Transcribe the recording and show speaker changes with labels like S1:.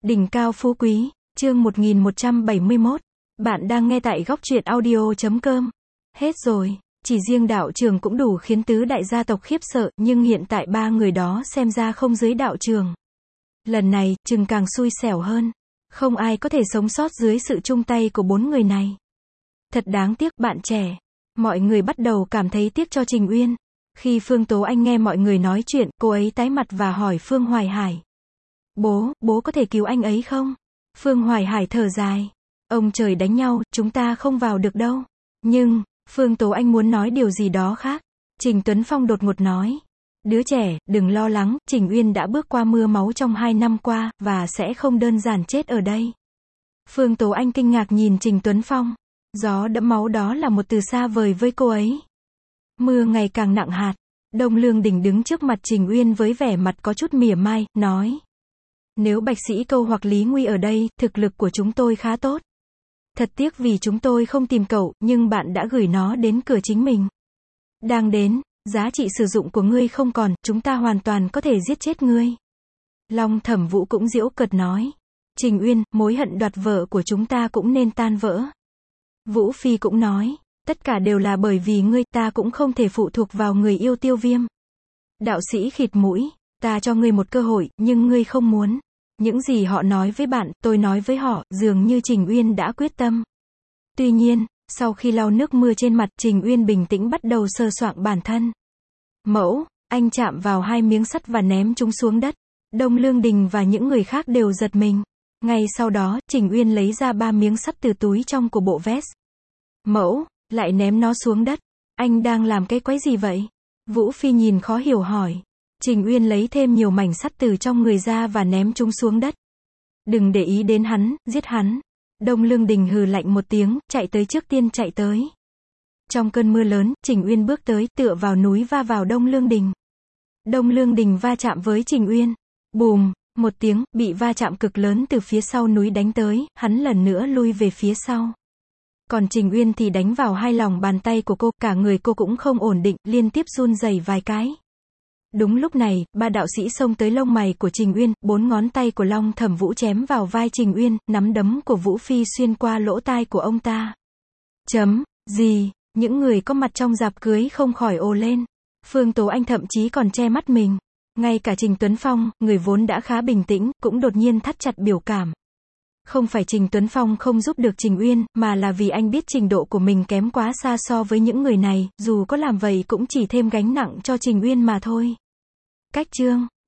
S1: Đỉnh cao phú quý, chương 1171. Bạn đang nghe tại góc truyện audio.com. Hết rồi, chỉ riêng đạo trường cũng đủ khiến tứ đại gia tộc khiếp sợ, nhưng hiện tại ba người đó xem ra không dưới đạo trường. Lần này, chừng càng xui xẻo hơn. Không ai có thể sống sót dưới sự chung tay của bốn người này. Thật đáng tiếc, bạn trẻ. Mọi người bắt đầu cảm thấy tiếc cho Trình Uyên. Khi Phương Tố Anh nghe mọi người nói chuyện, cô ấy tái mặt và hỏi Phương Hoài Hải. Bố có thể cứu anh ấy không? Phương Hoài Hải thở dài. Ông trời đánh nhau, chúng ta không vào được đâu. Nhưng, Phương Tố Anh muốn nói điều gì đó khác. Trình Tuấn Phong đột ngột nói. Đứa trẻ, đừng lo lắng, Trình Uyên đã bước qua mưa máu trong 2 năm qua, và sẽ không đơn giản chết ở đây. Phương Tố Anh kinh ngạc nhìn Trình Tuấn Phong. Gió đẫm máu đó là một từ xa vời với cô ấy. Mưa ngày càng nặng hạt. Đông Lương Đình đứng trước mặt Trình Uyên với vẻ mặt có chút mỉa mai, nói. Nếu Bạch Sĩ Câu hoặc Lý Nguy ở đây, thực lực của chúng tôi khá tốt. Thật tiếc vì chúng tôi không tìm cậu, nhưng bạn đã gửi nó đến cửa chính mình. Đang đến, giá trị sử dụng của ngươi không còn, chúng ta hoàn toàn có thể giết chết ngươi. Long Thẩm Vũ cũng giễu cợt nói. Trình Uyên, mối hận đoạt vợ của chúng ta cũng nên tan vỡ. Vũ Phi cũng nói. Tất cả đều là bởi vì ngươi, ta cũng không thể phụ thuộc vào người yêu Tiêu Viêm. Đạo sĩ khịt mũi. Ta cho ngươi một cơ hội, nhưng ngươi không muốn. Những gì họ nói với bạn, tôi nói với họ, dường như Trình Uyên đã quyết tâm. Tuy nhiên, sau khi lau nước mưa trên mặt, Trình Uyên bình tĩnh bắt đầu sờ soạng bản thân. Mẫu, anh chạm vào 2 miếng sắt và ném chúng xuống đất. Đông Lương Đình và những người khác đều giật mình. Ngay sau đó, Trình Uyên lấy ra 3 miếng sắt từ túi trong của bộ vest. Mẫu, lại ném nó xuống đất. Anh đang làm cái quái gì vậy? Vũ Phi nhìn khó hiểu hỏi. Trình Uyên lấy thêm nhiều mảnh sắt từ trong người ra và ném chúng xuống đất. Đừng để ý đến hắn, giết hắn. Đông Lương Đình hừ lạnh một tiếng, chạy tới trước tiên chạy tới. Trong cơn mưa lớn, Trình Uyên bước tới, tựa vào núi va vào Đông Lương Đình. Đông Lương Đình va chạm với Trình Uyên. Bùm, một tiếng, bị va chạm cực lớn từ phía sau núi đánh tới, hắn lần nữa lui về phía sau. Còn Trình Uyên thì đánh vào 2 lòng bàn tay của cô, cả người cô cũng không ổn định, liên tiếp run rẩy vài cái. Đúng lúc này, 3 đạo sĩ xông tới lông mày của Trình Uyên, 4 ngón tay của Long Thẩm Vũ chém vào vai Trình Uyên, nắm đấm của Vũ Phi xuyên qua lỗ tai của ông ta. Gì? Những người có mặt trong rạp cưới không khỏi ồ lên. Phương Tố Anh thậm chí còn che mắt mình. Ngay cả Trình Tuấn Phong, người vốn đã khá bình tĩnh, cũng đột nhiên thắt chặt biểu cảm. Không phải Trình Tuấn Phong không giúp được Trình Uyên, mà là vì anh biết trình độ của mình kém quá xa so với những người này, dù có làm vậy cũng chỉ thêm gánh nặng cho Trình Uyên mà thôi. Cách chương